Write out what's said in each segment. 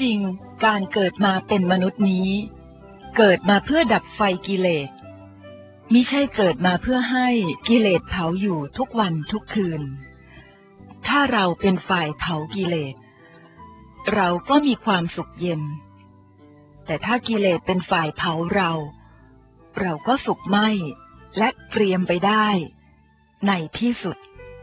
จริงการเกิดมาเป็นมนุษย์นี้เกิดมาเพื่อดับไฟกิเลสมิใช่เกิดมาเพื่อให้กิเลสเผาอยู่ทุกวันทุกคืนถ้าเราเป็นฝ่ายเผากิเลสเราก็มีความสุขเย็นแต่ถ้ากิเลสเป็นฝ่ายเผาเราก็สุขไหม้และเตรียมไปได้ในที่สุด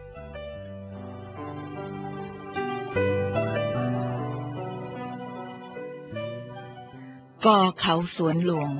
กอเขาสวนหลวง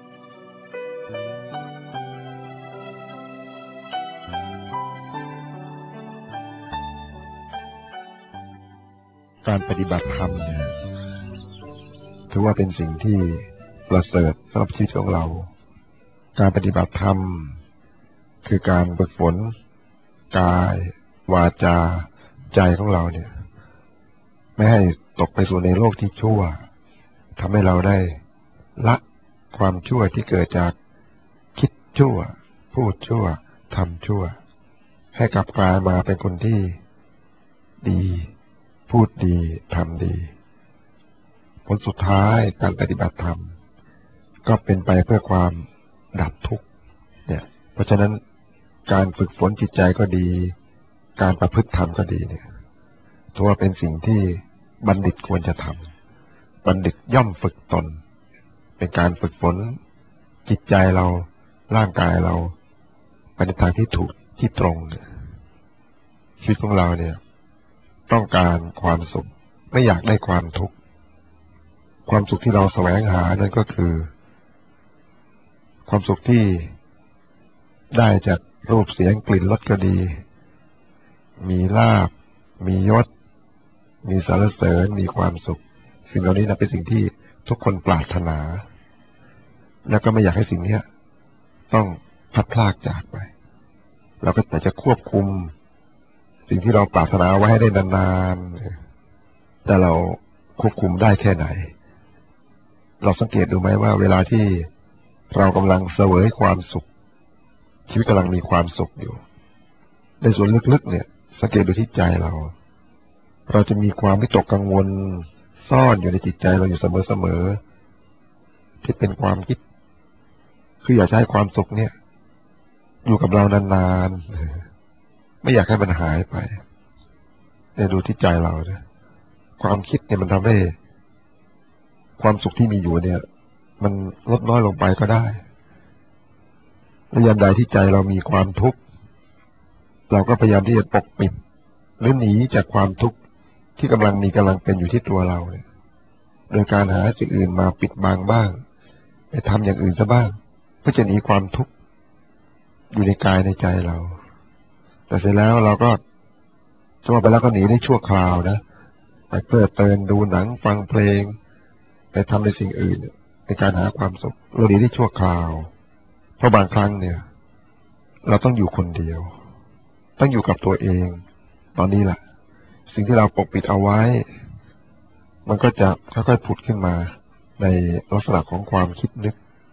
การปฏิบัติธรรมเนี่ยถือว่าเป็นสิ่งที่ประเสริฐสำหรับชีวิตของเราการปฏิบัติธรรมคือการฝึกฝนกายวาจาใจของเราเนี่ยไม่ให้ตกไปสู่ในโลกที่ชั่วทำให้เราได้ละความชั่วที่เกิดจากคิดชั่วพูดชั่วทำชั่วให้กลับกลายมาเป็นคนที่ดีพูดดีทำดีผลสุดท้ายการปฏิบัติธรรมก็เป็นไปเพื่อความดับทุกข์เนี่ยเพราะฉะนั้นการฝึกฝนจิตใจก็ดีการประพฤติธรรมก็ดีเนี่ยถือว่าเป็นสิ่งที่บัณฑิตควรจะทำบัณฑิตย่อมฝึกตนเป็นการฝึกฝนจิตใจเราร่างกายเราไปในทางที่ถูกที่ตรงชีวิตของเราเนี่ยต้องการความสุขไม่อยากได้ความทุกข์ความสุขที่เราแสวงหานั่นก็คือความสุขที่ได้จากรูปเสียงกลิ่นรสก็ดีมีลาภมียศมีสรรเสริญมีความสุขสิ่งเหล่านี้นะเป็นสิ่งที่ทุกคนปรารถนาแล้วก็ไม่อยากให้สิ่งนี้ต้องพัดพลากจากไปเราก็แต่จะควบคุมสิ่งที่เราปรารถนาไว้ให้ได้นานๆแต่เราควบคุมได้แค่ไหนเราสังเกตดูไหมว่าเวลาที่เรากำลังเสวยความสุขชีวิตกำลังมีความสุขอยู่ในส่วนลึกๆเนี่ยสังเกตดูที่ใจเราจะมีความวิตกกังวลซ่อนอยู่ในจิตใจเราอยู่เสมอๆที่เป็นความคิดคืออยากให้ความสุขเนี่ยอยู่กับเรานานๆไม่อยากให้มันหายไปเนี่ยดูที่ใจเราเนี่ยความคิดเนี่ยมันทำให้ความสุขที่มีอยู่เนี่ยมันลดน้อยลงไปก็ได้ในยามใดที่ใจเรามีความทุกข์เราก็พยายามที่จะปกปิดหรือหนีจากความทุกข์ที่กำลังเป็นอยู่ที่ตัวเราเนี่ยโดยการหาสิ่งอื่นมาปิดบังบ้างไปทำอย่างอื่นซะบ้างเพื่อจะหนีความทุกข์อยู่ในกายในใจเราแต่เสร็จแล้วเราก็จะว่าไปแล้วก็หนีได้ชั่วคราวนะไปเพลิดเพลินดูหนังฟังเพลงไปทำในสิ่งอื่นในการหาความสุขเราหนีได้ชั่วคราวเพราะบางครั้งเนี่ยเราต้องอยู่คนเดียวต้องอยู่กับตัวเองตอนนี้แหละสิ่งที่เราปกปิดเอาไว้มันก็จะค่อยๆผุดขึ้นมาในลักษณะของความคิดนึก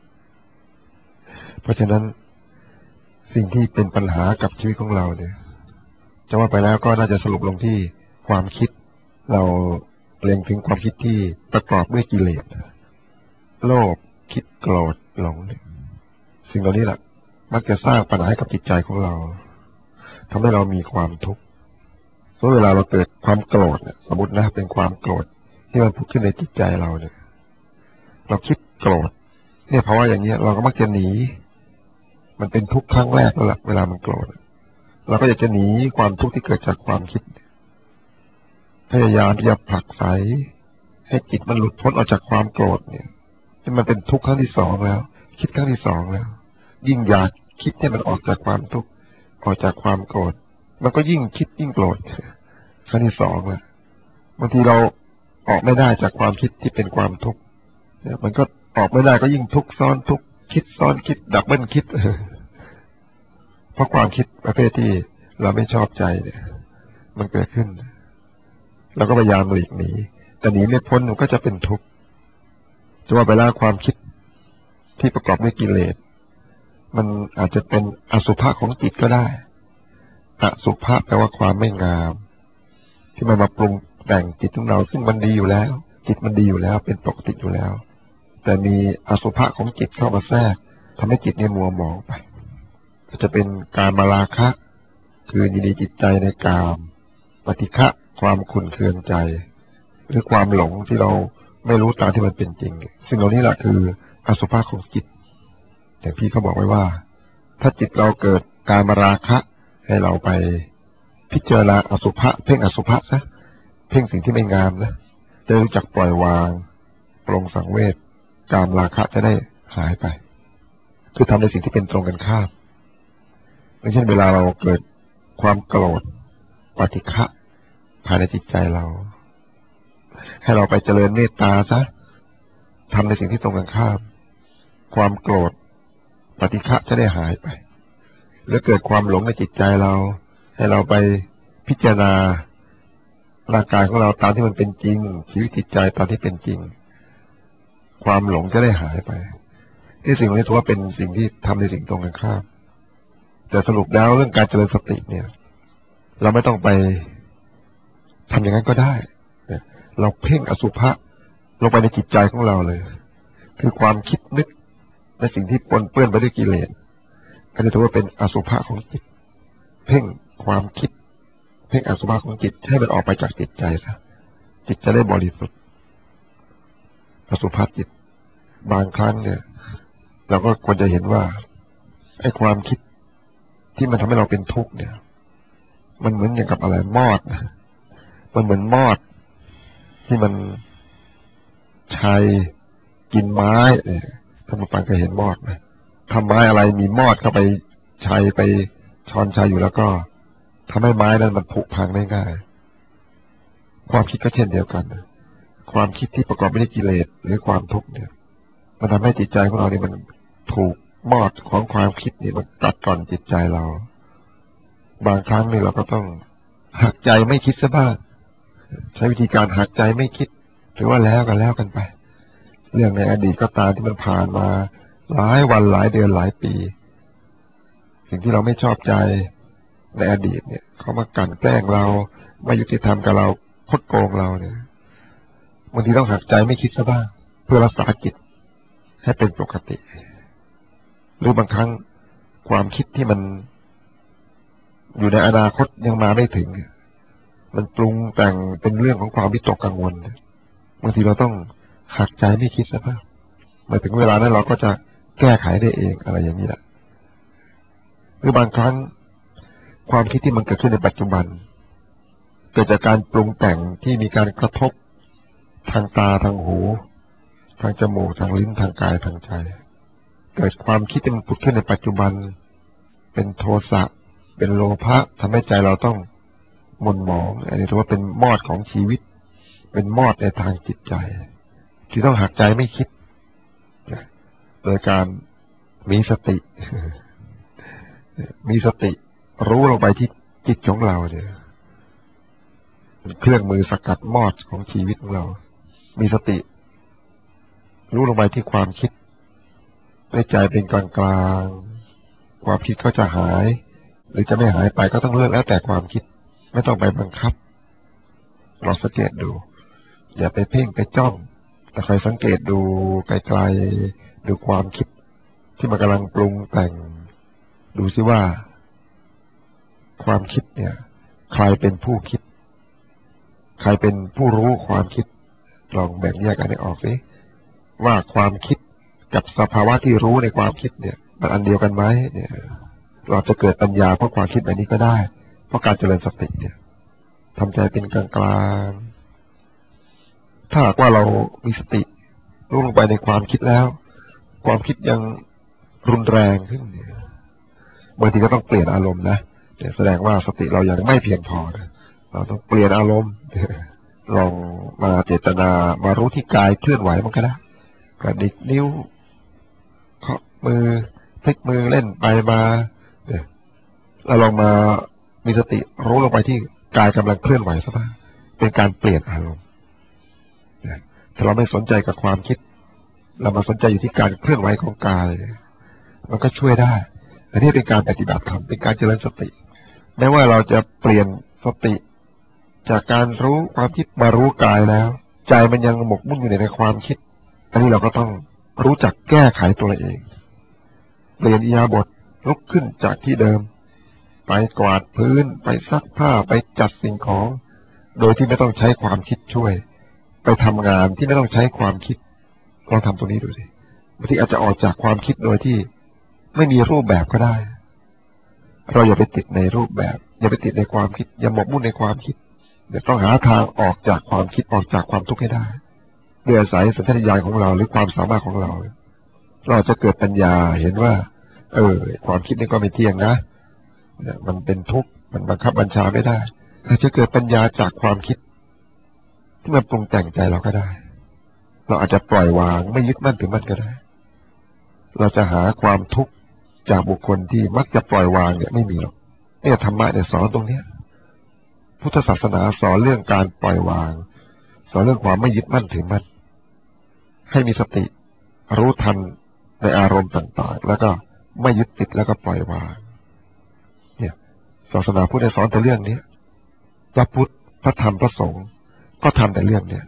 เพราะฉะนั้นสิ่งที่เป็นปัญหากับชีวิตของเราเนี่ยจะว่าไปแล้วก็น่าจะสรุปลงที่ความคิดเราเล็งถึงความคิดที่ประกอบด้วยกิเลสโลภคิดโกรธหลงสิ่งเหล่านี้แหละมักจะสร้างปัญหาให้กับจิตใจของเราทำให้เรามีความทุกข์เพราะเวลาเราเกิดความโกรธเนี่ยสมมตินะเป็นความโกรธที่มันผุดขึ้นในจิตใจเราเนี่ยเราคิดโกรธเนี่ยเพราะว่าอย่างนี้เราก็มักจะหนีมันเป็นทุกข์ครั้งแรกแล้วล่ะเวลามันโกรธเราก็อยากจะหนีความทุกข์ที่เกิดจากความคิดพยายามที่จะผลักไสให้จิตมันหลุดพ้นออกจากความโกรธเนี่ยที่มันเป็นทุกข์ครั้งที่สองแล้วคิดครั้งที่สองแล้วยิ่งอยากคิดให้มันออกจากความทุกข์ออกจากความโกรธมันก็ยิ่งคิดยิ่งโกรธครั้งที่สองแล้วบางทีเราออกไม่ได้จากความคิดที่เป็นความทุกข์เนี่ยมันก็ออกไม่ได้ก็ยิ่งทุกข์ซ้อนทุกข์คิดซ้อนคิดดับเบิลคิดเพราะความคิดประเภทที่เราไม่ชอบใจเนี่ยมันเกิดขึ้นเราก็พยายามหลีกหนีแต่หนีไม่พ้นมันก็จะเป็นทุกข์จะว่าไปแล้วความคิดที่ประกอบด้วยกิเลสมันอาจจะเป็นอสุภะของจิตก็ได้อสุภะแปลว่าความไม่งามที่มันมาปรุงแต่งจิตของเราซึ่งมันดีอยู่แล้วจิตมันดีอยู่แล้วเป็นปกติอยู่แล้วแต่มีอสุภะของจิตเข้ามาแทรกทำให้จิตเนี่ยมัวหมองไปจะเป็นการมาราคะคือยินดีจิตใจในกามปฏิฆะความขุ่นเคืองใจหรือความหลงที่เราไม่รู้ตามที่มันเป็นจริงซึ่งเหล่านี้แหละคืออสุภะของจิตอย่างที่เขาบอกไว้ว่าถ้าจิตเราเกิดการมาราคะให้เราไปพิจารณาอสุภะเพ่งอสุภะซะเพ่งสิ่งที่ไม่งามนะจะรู้จักปล่อยวางปรงสังเวชกามราคะจะได้หายไปคือทำในสิ่งที่เป็นตรงกันข้ามไม่ใช่เวลาเราเกิดความโกรธปฏิฆะภายในจิตใจเราให้เราไปเจริญเมตตาซะทำในสิ่งที่ตรงกันข้ามความโกรธปฏิฆะจะได้หายไปแล้วเกิดความหลงในจิตใจเราให้เราไปพิจารณาร่างกายของเราตามที่มันเป็นจริงชีวิตจิตใจตามที่เป็นจริงความหลงจะได้หายไปที่สิ่งนี้ถือว่าเป็นสิ่งที่ทำในสิ่งตรงกันข้ามแต่สรุปแล้วเรื่องการเจริญสติเนี่ยเราไม่ต้องไปทำอย่างนั้นก็ได้เราเพ่งอสุภะลงไปในจิตใจของเราเลยคือความคิดนึกในสิ่งที่ปนเปื้อนไปด้วยกิเลสอันนี้ถือว่าเป็นอสุภะของจิตเพ่งความคิดเพ่งอสุภะของจิตให้มันออกไปจากจิตใจซะจิตจะได้บริสุทธิ์อสุภะจิตบางครั้งเนี่ยเราก็ควรจะเห็นว่าไอ้ความคิดที่มันทำให้เราเป็นทุกข์เนี่ยมันเหมือนอย่างกับอะไรมอดมันเหมือนมอดที่มันชัยกินไม้ถ้ามาฟังเคยเห็นมอดไหมทำไม้อะไรมีมอดเข้าไปชัยไปช้อนชัยอยู่แล้วก็ทำให้ไม้นั้นมันผุพังได้ง่ายความคิดก็เช่นเดียวกันความคิดที่ประกอบไปด้วยกิเลสหรือความทุกข์เนี่ยมันทำให้จิตใจของเราเนี่ยมันถูกมอดของความคิดเนี่ยมันกัดกร่อนจิตใจเราบางครั้งเนี่ยเราก็ต้องหักใจไม่คิดซะบ้างใช้วิธีการหักใจไม่คิดถือว่าแล้วกันไปเรื่องในอดีตก็ตามที่มันผ่านมาหลายวันหลายเดือนหลายปีสิ่งที่เราไม่ชอบใจในอดีตเนี่ยเขามากลั่นแกล้งเราไม่ยุติธรรมกับเราคดโกงเราเนี่ยบางทีต้องหักใจไม่คิดซะบ้างเพื่อรักษาจิตให้เป็นปกติหรือบางครั้งความคิดที่มันอยู่ในอนาคตยังมาไม่ถึงมันปรุงแต่งเป็นเรื่องของความวิตกกังวลบางทีเราต้องหักใจไม่คิดซะบ้างมาถึงเวลานั้นเราก็จะแก้ไขได้เองอะไรอย่างนี้แหละหรือบางครั้งความคิดที่มันเกิดขึ้นในปัจจุบันเกิดจากการปรุงแต่งที่มีการกระทบทางตาทางหูทางจมูกทางลิ้นทางกายทางใจเกิดความคิดที่มันผุดขึ้นในปัจจุบันเป็นโทสะเป็นโลภะทำให้ใจเราต้องหม่นหมองอันนี้ถือว่าเป็นมอดของชีวิตเป็นมอดในทางจิตใจที่ต้องหักใจไม่คิดโดยการมีสติรู้ลงไปที่จิตของเราเนี่ยเป็นเครื่องมือสกัดมอดของชีวิตของเรามีสติรู้ลงไปที่ความคิดในใจเป็นกลางความคิดก็จะหายหรือจะไม่หายไปก็ต้องเลือกแล้วแต่ความคิดไม่ต้องไปบังคับลองสังเกตดูอย่าไปเพ่งไปจ้องแต่คอยสังเกตดูไกลๆดูความคิดที่มันกำลังปรุงแต่งดูซิว่าความคิดเนี่ยใครเป็นผู้คิดใครเป็นผู้รู้ความคิดลองแบ่งแยกกันให้ออกสิว่าความคิดกับสภาวะที่รู้ในความคิดเนี่ยมันอันเดียวกันไหมเนี่ยเราจะเกิดปัญญาเพราะความคิดแบบนี้ก็ได้เพราะการเจริญสติเนี่ยทำใจเป็นกลางๆถ้าหากว่าเรามีสติรู้ลงไปในความคิดแล้วความคิดยังรุนแรงขึ้นเนี่ยบางทีก็ต้องเปลี่ยนอารมณ์นะแสดงว่าสติเรายังไม่เพียงพอนะเราต้องเปลี่ยนอารมณ์ลองมาเจตนามารู้ที่กายเคลื่อนไหวมันก็ได้กระดิกนิ้วเคาะมือพลิกมือเล่นไปมาเราลองมามีสติรู้ลงไปที่กายกำลังเคลื่อนไหวซะบ้างเป็นการเปลี่ยนอารมณ์ถ้าเราไม่สนใจกับความคิดเรามาสนใจอยู่ที่การเคลื่อนไหวของกายมันก็ช่วยได้อันนี้เป็นการปฏิบัติธรรมเป็นการเจริญสติแม้ว่าเราจะเปลี่ยนสติจากการรู้ความคิดมารู้กายแล้วใจมันยังหมกมุ่นอยู่ในความคิดอันนี้เราก็ต้องรู้จักแก้ไขตัวเองเปลี่ยนอิริยาบถลุกขึ้นจากที่เดิมไปกวาดพื้นไปซักผ้าไปจัดสิ่งของโดยที่ไม่ต้องใช้ความคิดช่วยไปทำงานที่ไม่ต้องใช้ความคิดลองทำตรงนี้ดูสิบางทีอาจจะออกจากความคิดโดยที่ไม่มีรูปแบบก็ได้เราอย่าไปติดในรูปแบบอย่าไปติดในความคิดอย่าหมกมุ่นในความคิดเดี๋ยวต้องหาทางออกจากความคิดออกจากความทุกข์ให้ได้ด้วยอาศัยสัญชาตญาณของเราหรือความสามารถของเราเราจะเกิดปัญญาเห็นว่าความคิดนี่ก็ไม่เที่ยงนะมันเป็นทุกข์มันบังคับบัญชาไม่ได้อาจจะเกิดปัญญาจากความคิดที่มันปรุงแต่งใจเราก็ได้เราอาจจะปล่อยวางไม่ยึดมั่นถือมั่นก็ได้เราจะหาความทุกข์จากบุคคลที่มักจะปล่อยวางเนี่ยไม่มีหรอกเนี่ยธรรมะเนี่ยสอนตรงเนี้ยพุทธศาสนาสอนเรื่องการปล่อยวางสอนเรื่องความไม่ยึดมั่นถือมั่นให้มีสติรู้ทันในอารมณ์ต่างๆแล้วก็ไม่ยึดติดแล้วก็ปล่อยวางเนี่ยศาสนาพุทธสอนแต่เรื่องนี้พระพุทธพระธรรมพระสงฆ์ก็ทำแต่เรื่องเนี้ย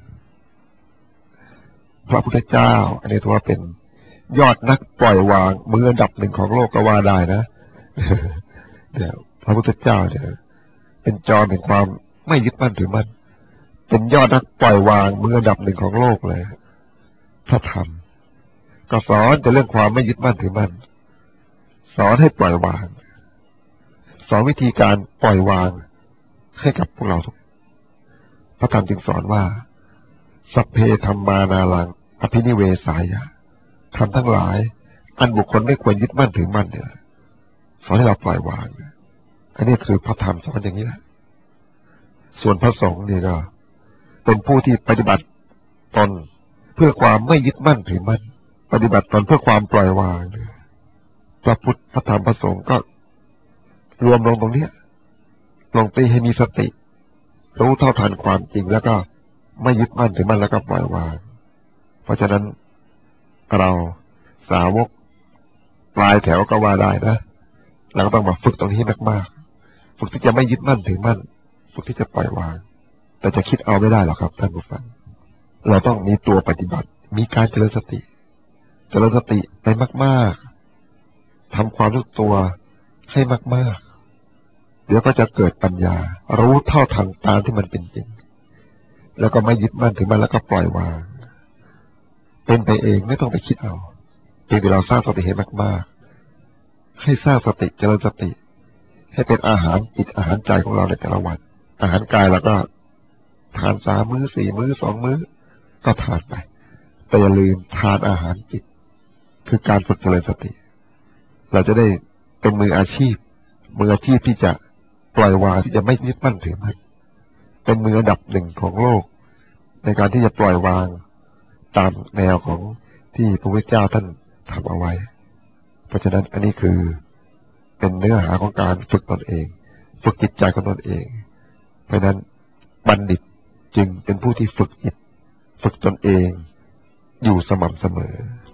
พระพุทธเจ้าอันนี้ถือว่าเป็นยอดนักปล่อยวางมืออันดับหนึ่งของโลกก็ว่าได้นะเดี๋ยวพระพุทธเจ้าเนี่ยเป็นจอมแห่งความไม่ยึดมั่นถือมั่นเป็นยอดนักปล่อยวางมืออันดับหนึ่งของโลกเลยพระธรรมก็สอนแต่เรื่องความไม่ยึดมั่นถือมั่นสอนให้ปล่อยวางสอนวิธีการปล่อยวางให้กับพวกเราทุกพระธรรมจึงสอนว่าสัพเพธัมมานารังอภินิเวสายะทำทั้งหลายอันบุคคลไม่ควรยึดมั่นถือมั่นเนี่ยสอนให้เราปล่อยวางอันนี้คือพระธรรมสอนอย่างนี้แหละส่วนพระสงฆ์นี่ก็เป็นผู้ที่ปฏิบัติตนเพื่อความไม่ยึดมั่นถือมั่นปฏิบัติตนเพื่อความปล่อยวางพระพุทธพระธรรมพระสงฆ์ก็รวมลงตรงนี้ลงไปให้มีสติรู้เท่าทันความจริงแล้วก็ไม่ยึดมั่นถือมั่นแล้วก็ปล่อยวางเพราะฉะนั้นเราสาวกปลายแถวก็ว่าได้นะเราก็ต้องมาฝึกตรงนี้มากๆฝึกที่จะไม่ยึดมั่นถือมั่นฝึกที่จะปล่อยวางแต่จะคิดเอาไม่ได้หรอกครับท่านผู้ฟังเราต้องมีตัวปฏิบัติมีการเจริญสติไปมากๆทำความรู้ตัวให้มากๆเดี๋ยวก็จะเกิดปัญญารู้เท่าทันตามที่มันเป็นจริงแล้วก็ไม่ยึดมั่นถือมั่นแล้วก็ปล่อยวางเป็นไปเองไม่ต้องไปคิดเอาเพียงแต่เราสร้างสติให้มากๆให้สร้างสติเจริญสติให้เป็นอาหารจิตอาหารใจของเราในแต่ละวันอาหารกายเราก็ทาน3 มื้อ 4 มื้อ 2 มื้อก็ทานไปแต่อย่าลืมทานอาหารจิตคือการฝึกเจริญสติเราจะได้เป็นมืออาชีพที่จะปล่อยวางที่จะไม่ยึดมั่นถือมั่นเป็นมืออันดับหนึ่งของโลกในการที่จะปล่อยวางตามแนวของที่พระพุทธเจ้าท่านทำเอาไว้เพราะฉะนั้นอันนี้คือเป็นเนื้อหาของการฝึกตนเองฝึกจิตใจของตนเองเพราะฉะนั้นบัณฑิตจึงเป็นผู้ที่ฝึกจิตฝึกตนเองอยู่สม่ำเสมอ